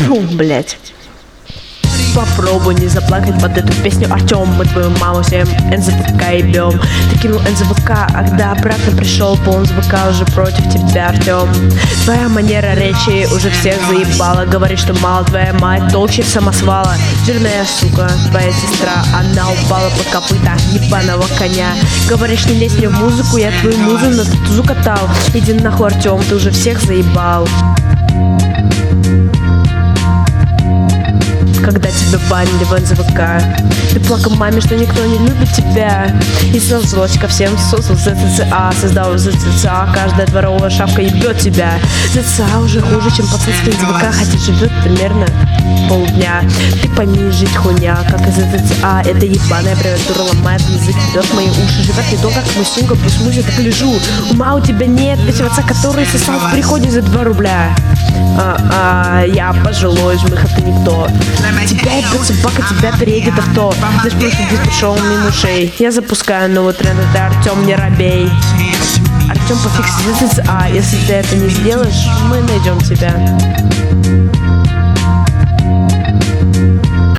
Фу, блять. Попробуй не заплакать под эту песню, Артем. Мы твою маму всем НЗВК ебем. Ты кинул НЗВК, а когда обратно пришел, пол НЗВК уже против тебя, Артем. Твоя манера речи уже всех заебала. Говоришь, что мало, твоя мать толще самосвала. Жирная сука, твоя сестра, она упала под копыта ебаного коня. Говоришь, не лезь мне в музыку, я твою музу на тузу катал. Иди нахуй, Артем, ты уже всех заебал. Когда тебя банили в НЗВК, ты плакал маме, что никто не любит тебя. И снова злость ко всем создал ЗЦА, создал ЗЦА, каждая дворовая шавка ебет тебя. ЗЦА уже хуже, чем пацанский НЗВК, хотя живет примерно полдня. Ты пойми, жить хуйня, как из ЗЦА, это ебаная аббревиатура ломает язык, ведет мои уши, живет не то, как мой сумка, плюс музыка, так лежу. Ума у тебя нет, ведь отца, который сосал в приходе за 2 рубля. Я пожилой, жмых, а ты никто. Тебя ебет собака, тебя переедет авто. Наш прошлый диск пришел мимо ушей. Я запускаю новый тренд, это Артем, не робей. Артем, пофикси ЗЦА, если ты это не сделаешь, мы найдем тебя.